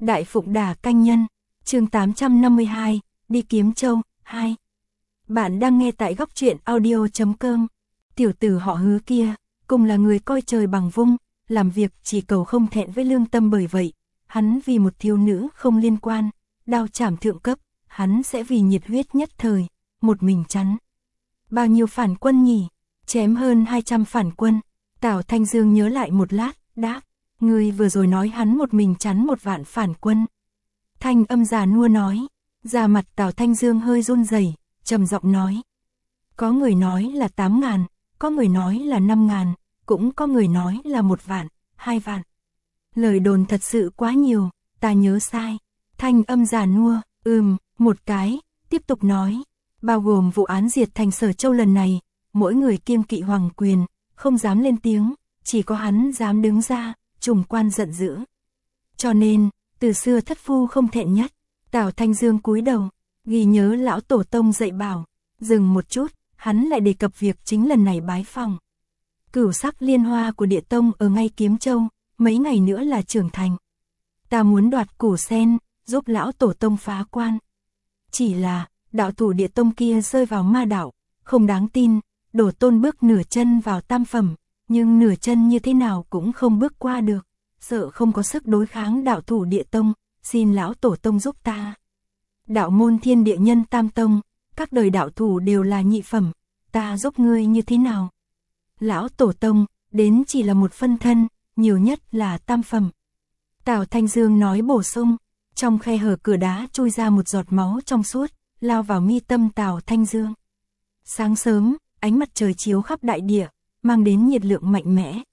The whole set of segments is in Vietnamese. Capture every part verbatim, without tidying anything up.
Đại Phụng Đà Canh Nhân, chương tám trăm năm mươi hai, đi Kiếm Châu, hai. Bạn đang nghe tại góc truyện audio chấm com. Tiểu tử họ Hứa kia, cùng là người coi trời bằng vung, làm việc chỉ cầu không thẹn với lương tâm, bởi vậy, hắn vì một thiếu nữ không liên quan, đao chảm thượng cấp, hắn sẽ vì nhiệt huyết nhất thời, một mình chắn. Bao nhiêu phản quân nhỉ? Chém hơn hai trăm phản quân. Tào Thanh Dương nhớ lại một lát, đáp, ngươi vừa rồi nói hắn một mình chắn một vạn phản quân. Thanh âm già nua nói, da mặt Tào Thanh Dương hơi run rẩy, trầm giọng nói. Có người nói là tám ngàn, có người nói là năm ngàn, cũng có người nói là một vạn, hai vạn. Lời đồn thật sự quá nhiều, ta nhớ sai. Thanh âm già nua, ừm, một cái, tiếp tục nói. Bao gồm vụ án diệt thành Sở Châu lần này, mỗi người kiêng kỵ hoàng quyền, không dám lên tiếng, chỉ có hắn dám đứng ra, trùng quan giận dữ. Cho nên, từ xưa thất phu không thẹn nhất. Tào Thanh Dương cúi đầu, ghi nhớ lão tổ tông dạy bảo. Dừng một chút, hắn lại đề cập việc chính lần này bái phòng. Cửu sắc liên hoa của địa tông ở ngay Kiếm Châu, mấy ngày nữa là trưởng thành. Ta muốn đoạt củ sen, giúp lão tổ tông phá quan. Chỉ là, đạo thủ địa tông kia rơi vào ma đạo, không đáng tin, đổ tôn bước nửa chân vào tam phẩm, nhưng nửa chân như thế nào cũng không bước qua được, sợ không có sức đối kháng đạo thủ địa tông, xin lão tổ tông giúp ta. Đạo môn thiên địa nhân tam tông, các đời đạo thủ đều là nhị phẩm, ta giúp ngươi như thế nào? Lão tổ tông, đến chỉ là một phân thân, nhiều nhất là tam phẩm. Tào Thanh Dương nói bổ sung, trong khe hở cửa đá chui ra một giọt máu trong suốt, lao vào mi tâm Tào Thanh Dương. Sáng sớm, ánh mặt trời chiếu khắp đại địa, mang đến nhiệt lượng mạnh mẽ.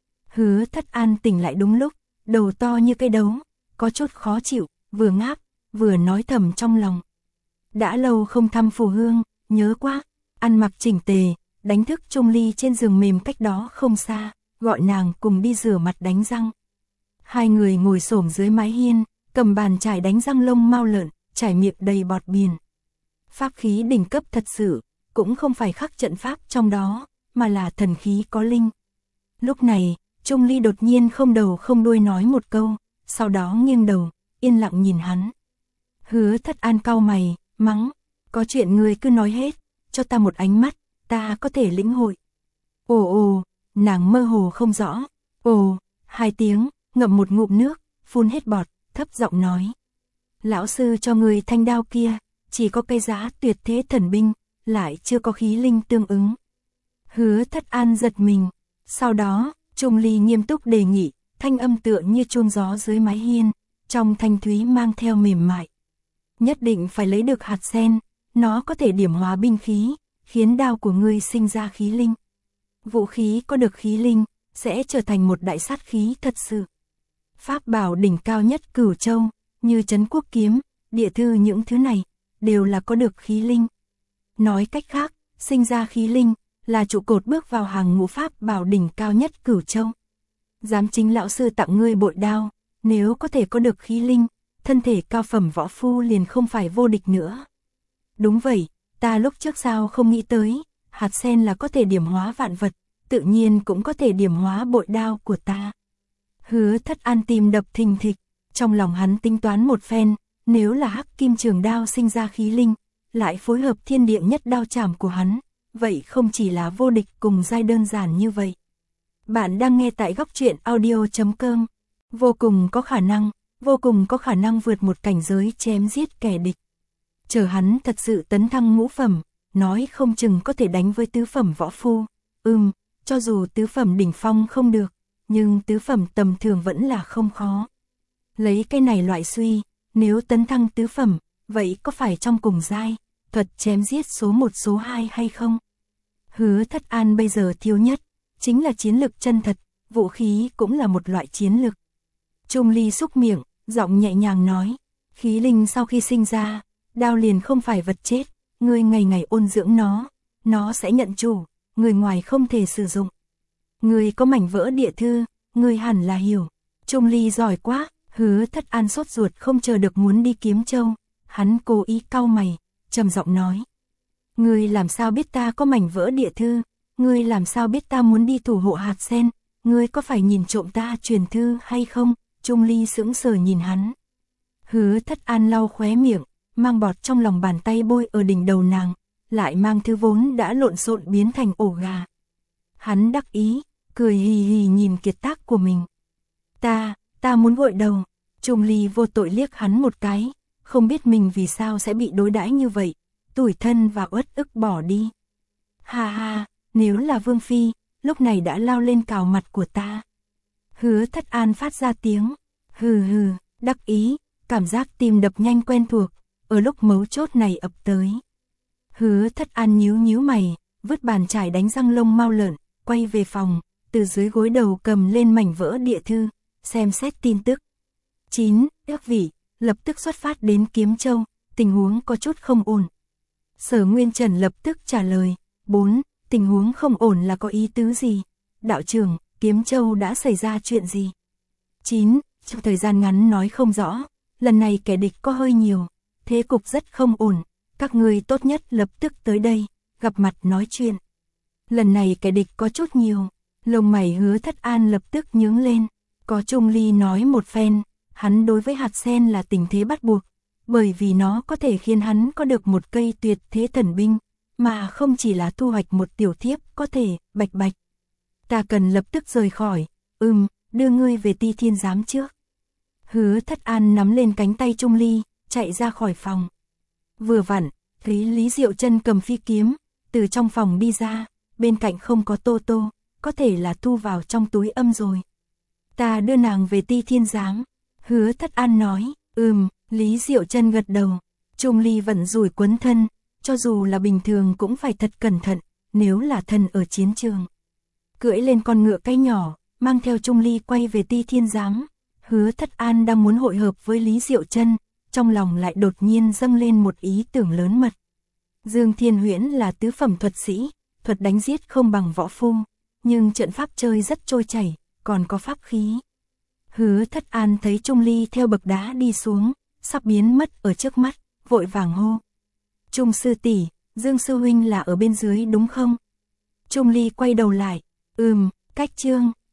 Hứa Thất An tỉnh lại đúng lúc, đầu to như cây đấu, có chút khó chịu, vừa ngáp, vừa nói thầm trong lòng. Đã lâu không thăm Phù Hương, nhớ quá, ăn mặc chỉnh tề, đánh thức Trung Ly trên giường mềm cách đó không xa, gọi nàng cùng đi rửa mặt đánh răng. Hai người ngồi xổm dưới mái hiên, cầm bàn chải đánh răng lông mao lợn, chải miệng đầy bọt biển. Pháp khí đỉnh cấp thật sự, cũng không phải khắc trận pháp trong đó, mà là thần khí có linh. Lúc này, Trung Ly đột nhiên không đầu không đuôi nói một câu, sau đó nghiêng đầu, yên lặng nhìn hắn. Hứa Thất An cau mày, mắng, có chuyện ngươi cứ nói hết, cho ta một ánh mắt, ta có thể lĩnh hội. Ồ ồ, nàng mơ hồ không rõ, ồ, hai tiếng, ngậm một ngụm nước, phun hết bọt, thấp giọng nói. Lão sư cho ngươi thanh đao kia, chỉ có cây giá tuyệt thế thần binh, lại chưa có khí linh tương ứng. Hứa Thất An giật mình, sau đó, Trung Ly nghiêm túc đề nghị, thanh âm tựa như chuông gió dưới mái hiên, trong thanh thúy mang theo mềm mại. Nhất định phải lấy được hạt sen, nó có thể điểm hóa binh khí, khiến đao của ngươi sinh ra khí linh. Vũ khí có được khí linh, sẽ trở thành một đại sát khí thật sự. Pháp bảo đỉnh cao nhất Cửu Châu, như Trấn Quốc Kiếm, địa thư những thứ này, đều là có được khí linh. Nói cách khác, sinh ra khí linh, là trụ cột bước vào hàng ngũ pháp bảo đỉnh cao nhất Cửu Châu. Giám chính lão sư tặng ngươi bội đao, nếu có thể có được khí linh, thân thể cao phẩm võ phu liền không phải vô địch nữa. Đúng vậy, ta lúc trước sao không nghĩ tới, hạt sen là có thể điểm hóa vạn vật, tự nhiên cũng có thể điểm hóa bội đao của ta. Hứa Thất An tim đập thình thịch, trong lòng hắn tính toán một phen, nếu là hắc kim trường đao sinh ra khí linh, lại phối hợp thiên địa nhất đao chảm của hắn, vậy không chỉ là vô địch cùng giai đơn giản như vậy. Bạn đang nghe tại góc truyện audio chấm com, vô cùng có khả năng, vô cùng có khả năng vượt một cảnh giới chém giết kẻ địch. Chờ hắn thật sự tấn thăng ngũ phẩm, nói không chừng có thể đánh với tứ phẩm võ phu. Ừm, cho dù tứ phẩm đỉnh phong không được, nhưng tứ phẩm tầm thường vẫn là không khó. Lấy cái này loại suy, nếu tấn thăng tứ phẩm, vậy có phải trong cùng giai, thuật chém giết số một số hai hay không? Hứa Thất An bây giờ thiếu nhất, chính là chiến lực chân thật, vũ khí cũng là một loại chiến lực. Trung Ly xúc miệng, giọng nhẹ nhàng nói, khí linh sau khi sinh ra, đao liền không phải vật chết, ngươi ngày ngày ôn dưỡng nó, nó sẽ nhận chủ, người ngoài không thể sử dụng. Ngươi có mảnh vỡ địa thư, ngươi hẳn là hiểu. Trung Ly giỏi quá, Hứa Thất An sốt ruột không chờ được muốn đi Kiếm Châu, hắn cố ý cau mày, trầm giọng nói. Ngươi làm sao biết ta có mảnh vỡ địa thư, ngươi làm sao biết ta muốn đi thủ hộ hạt sen, ngươi có phải nhìn trộm ta truyền thư hay không? Trung Ly sững sờ nhìn hắn. Hứa Thất An lau khóe miệng, mang bọt trong lòng bàn tay bôi ở đỉnh đầu nàng, lại mang thứ vốn đã lộn xộn biến thành ổ gà. Hắn đắc ý, cười hì hì nhìn kiệt tác của mình. Ta, ta muốn gội đầu. Trung Ly vô tội liếc hắn một cái, không biết mình vì sao sẽ bị đối đãi như vậy, tủi thân và uất ức bỏ đi. Ha ha, nếu là Vương Phi, lúc này đã lao lên cào mặt của ta. Hứa Thất An phát ra tiếng, hừ hừ, đắc ý, cảm giác tim đập nhanh quen thuộc, ở lúc mấu chốt này ập tới. Hứa Thất An nhíu nhíu mày, vứt bàn chải đánh răng lông mao lợn, quay về phòng, từ dưới gối đầu cầm lên mảnh vỡ địa thư, xem xét tin tức. chín. Ước vị, lập tức xuất phát đến Kiếm Châu, tình huống có chút không ổn. Sở Nguyên Trần lập tức trả lời. bốn. Tình huống không ổn là có ý tứ gì? Đạo trưởng, Kiếm Châu đã xảy ra chuyện gì? chín. Trong thời gian ngắn nói không rõ, lần này kẻ địch có hơi nhiều, thế cục rất không ổn, các người tốt nhất lập tức tới đây, gặp mặt nói chuyện. Lần này kẻ địch có chút nhiều, lông mày Hứa Thất An lập tức nhướng lên, có Trung Ly nói một phen, hắn đối với hạt sen là tình thế bắt buộc, bởi vì nó có thể khiến hắn có được một cây tuyệt thế thần binh, mà không chỉ là thu hoạch một tiểu thiếp có thể, bạch bạch. Ta cần lập tức rời khỏi, ừm, đưa ngươi về Ti Thiên Giám trước. Hứa Thất An nắm lên cánh tay Trung Ly, chạy ra khỏi phòng. Vừa vặn, thấy Lý Diệu Chân cầm phi kiếm, từ trong phòng đi ra, bên cạnh không có Tô Tô, có thể là thu vào trong túi âm rồi. Ta đưa nàng về Ti Thiên Giám. Hứa Thất An nói, ừm, Lý Diệu Chân gật đầu. Trung Ly vận rủi quấn thân, cho dù là bình thường cũng phải thật cẩn thận, nếu là thân ở chiến trường. Cưỡi lên con ngựa cái nhỏ, mang theo Trung Ly quay về Ti Thiên Giám. Hứa Thất An đang muốn hội hợp với Lý Diệu Chân, trong lòng lại đột nhiên dâng lên một ý tưởng lớn mật. Dương Thiên Huyễn là tứ phẩm thuật sĩ, thuật đánh giết không bằng võ phu, nhưng trận pháp chơi rất trôi chảy, còn có pháp khí. Hứa Thất An thấy Trung Ly theo bậc đá đi xuống, sắp biến mất ở trước mắt, vội vàng hô. Trung sư tỷ, Dương sư huynh là ở bên dưới đúng không? Trung Ly quay đầu lại, ừm, cách chương.